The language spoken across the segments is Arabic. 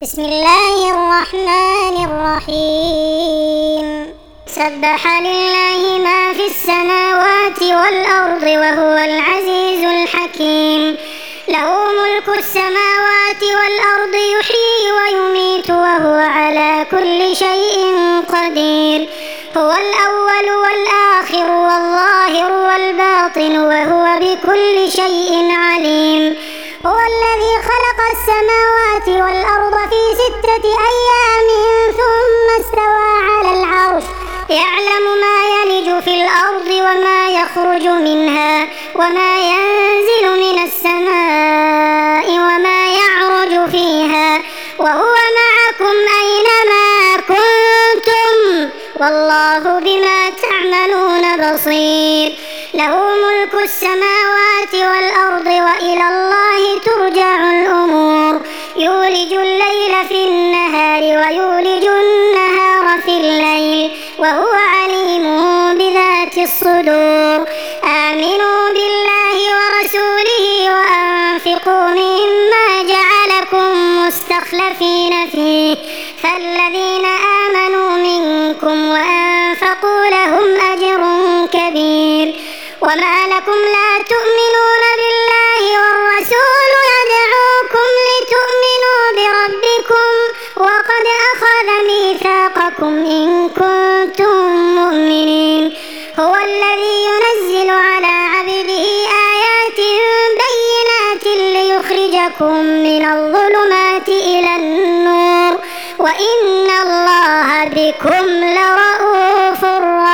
بسم الله الرحمن الرحيم سبح لله ما في السماوات والأرض وهو العزيز الحكيم له ملك السماوات والأرض يحيي ويميت وهو على كل شيء قدير هو الأول والآخر والظاهر والباطن وهو بكل شيء عليم هو الذي خلق السماوات والأرض في 6 أيام ثم استوى على العرش يعلم ما يلج في الأرض وما يخرج منها وما ينزل من السماء وما يعرج فيها وهو معكم أينما كنتم والله بما تعملون بصير له ملك السماوات والأرض وإلى الله ترجع الأمور يولج الليل في النهار ويولج النهار في الليل وهو عليم بذات الصدور آمنوا بالله ورسوله وأنفقوا مما جعلكم مستخلفين فيه فالذين آمنوا منكم وأنفقوا لهم أجر كبير وما لكم لا تؤمنون بالله والرسول يدعوكم لتؤمنوا بربكم وقد أخذ ميثاقكم إن كنتم مؤمنين هو الذي ينزل على عبده آيات بينات ليخرجكم من الظلمات إلى النور وإن الله بكم لرءوف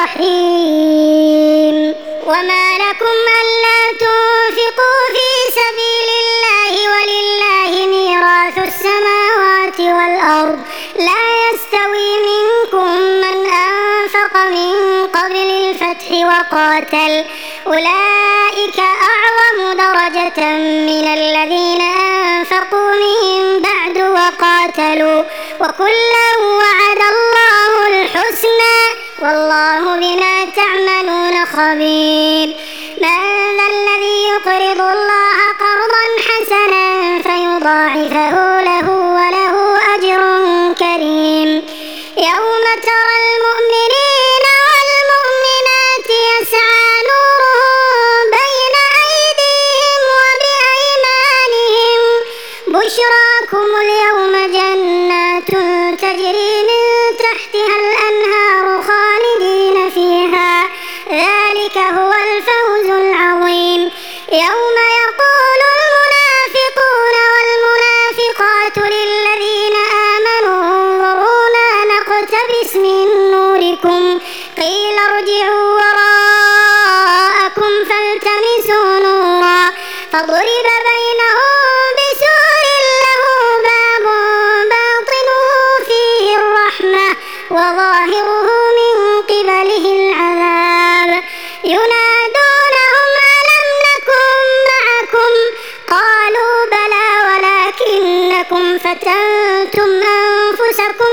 رحيم وما لكم ألا تنفقوا في سبيل الله ولله ميراث السماوات والأرض لا يستوي منكم من أنفق من قبل الفتح وقاتل أولئك أعظم درجة من الذين أنفقوا من بعد وقاتلوا وكلا وعد الله الحسنى والله بما تعملون خبير من ذا الذي يقرض الله قرضا حسنا فيضاعفه له وله أجر كريم يوم ترى المؤمنين والمؤمنات يسعى نورهم بين أيديهم وبأيمانهم بشراكم اليوم جنات تجري من تحتها الأنهار خالدين فيها ذلك هو الفوز العظيم يوم يقول المنافقون والمنافقات للذين آمنوا انظرونا نقتبس من نوركم قيل ارجعوا وراءكم فالتمسوا نورا فضرب بينهم بسور له باب باطنه فيه الرحمة وظاهره من قبله العذاب ينادونهم ألم نكن معكم قالوا بلى ولكنكم فتنتم أنفسكم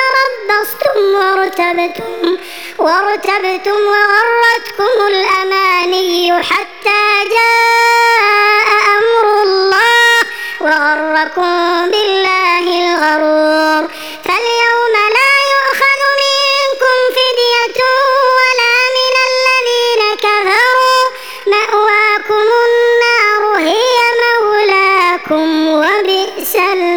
وارتبتم وغرتكم الأماني حتى جاء أمر الله وغركم بالله الغرور فاليوم لا يؤخذ منكم فدية ولا من الذين كفروا مأواكم النار هي مولاكم وبئس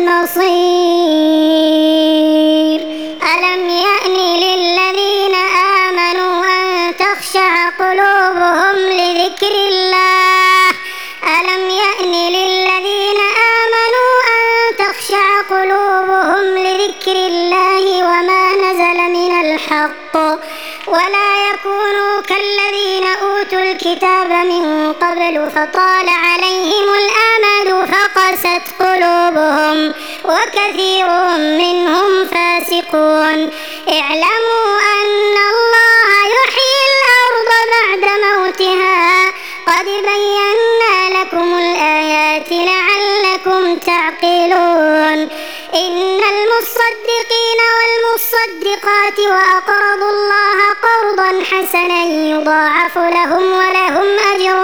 المصير ألم يأن للذين آمنوا أن تخشع قلوبهم لذكر الله ألم يأن للذين آمنوا أن تخشع قلوبهم لذكر الله وما نزل من الحق ولا يكونوا كالذين أوتوا الكتاب من قبل فطال عليهم الأمد فقست قلوبهم وكثير منهم فاسقون اعلموا أن الله يحيي الأرض بعد موتها قد بينا لكم الآيات لعلكم تعقلون إن المصدقين والمصدقات وأقرضوا الله قرضا حسنا يضاعف لهم ولهم أجر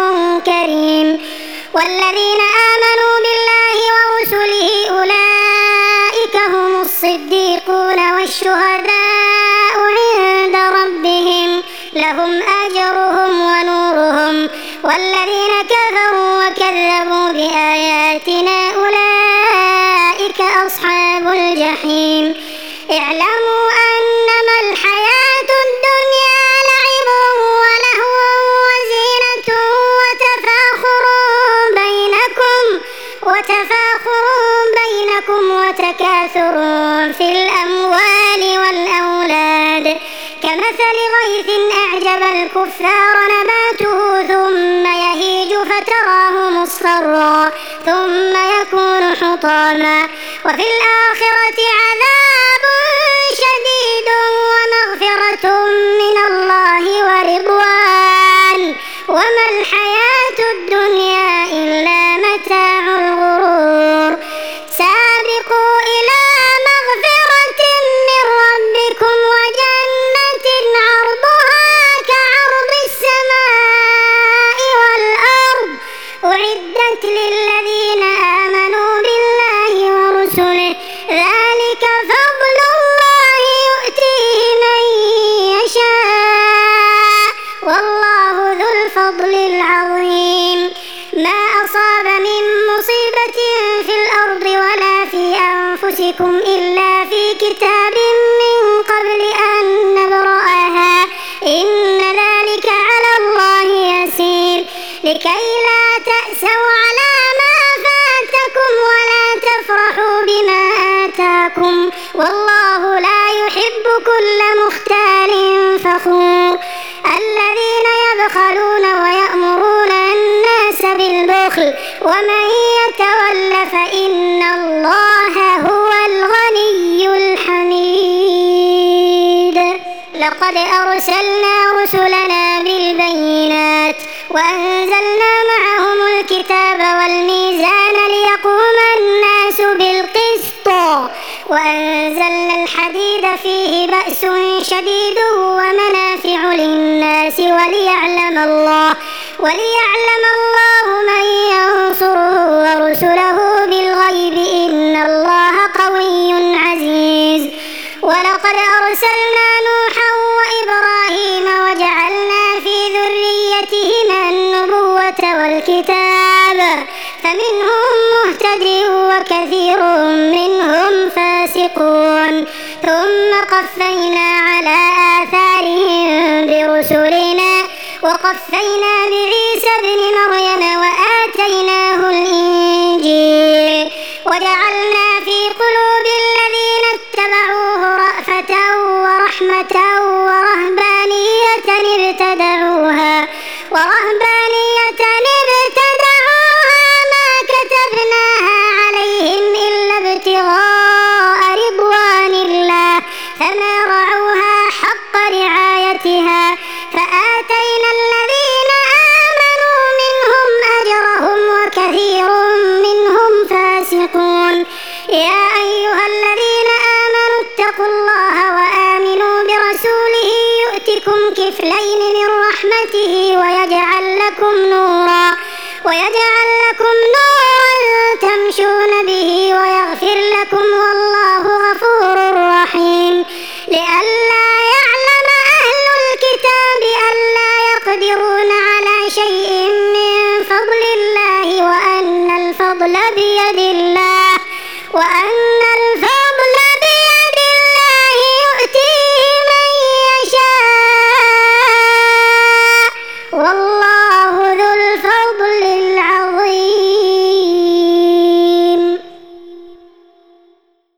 كريم والذين آمنوا بالله ورسله أولئك أولئك هم الصديقون والشهداء عند ربهم لهم أجرهم ونورهم والذين كفروا وكذبوا بآياتنا أولئك أصحاب الجحيم اعلموا أنما الحياة الدنيا لعب ولهو وزينة وتفاخر بينكم وتكاثر في الأموال والأولاد كمثل غيث أعجب الكفار نباته ثم يهيج فتراه مصفرا ثم يكون حطاما وفي الآخرة عذاب شديد ومغفرة من الله ورضوان وما الحياة الدنيا إلا متاع الغرور سابقوا إلى مغفرة من ربكم وجنة عرضها كعرض السماء والأرض أعدت للذين آمنوا بالله ورسله ذلك فضل الله يؤتيه من يشاء والله ذو الفضل العظيم ما أصاب من مصيبة في الأرض ولا في أنفسكم إلا في كتاب من قبل أن نبرأها إن ذلك على الله يسير لكي لا تأسوا على ما فاتكم ولا تفرحوا بما آتاكم والله لا يحب كل مختال فخور الذين يبخلون ويأمرون الناس بالبخل ومن يتول فإن الله هو الغني الحميد لقد أرسلنا رسلنا بالبينات وأنزلنا معهم الكتاب والميزان ليقوم الناس بالقسط وأنزلنا الحديد فيه بأس شديد ومنافع للناس وليعلم الله من ينصره ورسله بالغيب إن الله قوي عزيز ولقد أرسلنا نوحا وإبراهيم وجعلنا في ذريتهما النبوة والكتاب فمنهم مهتد وكثير منهم فاسقون ثم قفينا على آثارهم برسلنا وقفينا بعيسى ابن مريم وآتيناه الإنجيل وجعلنا في قلوب الذين اتبعوه رأفة ورحمة ورهبانية ابتدعوها ما كتبناها عليهم إلا ابتغاء رضوان الله فما رعوها حق رعايتها فآتينا الذين آمنوا منهم أجرهم وكثير منهم فاسقون يا أيها الذين آمنوا اتقوا الله وآمنوا برسوله يؤتكم كفلين من رحمته ويجعل لكم نورا تمشون به ويغفر لكم والله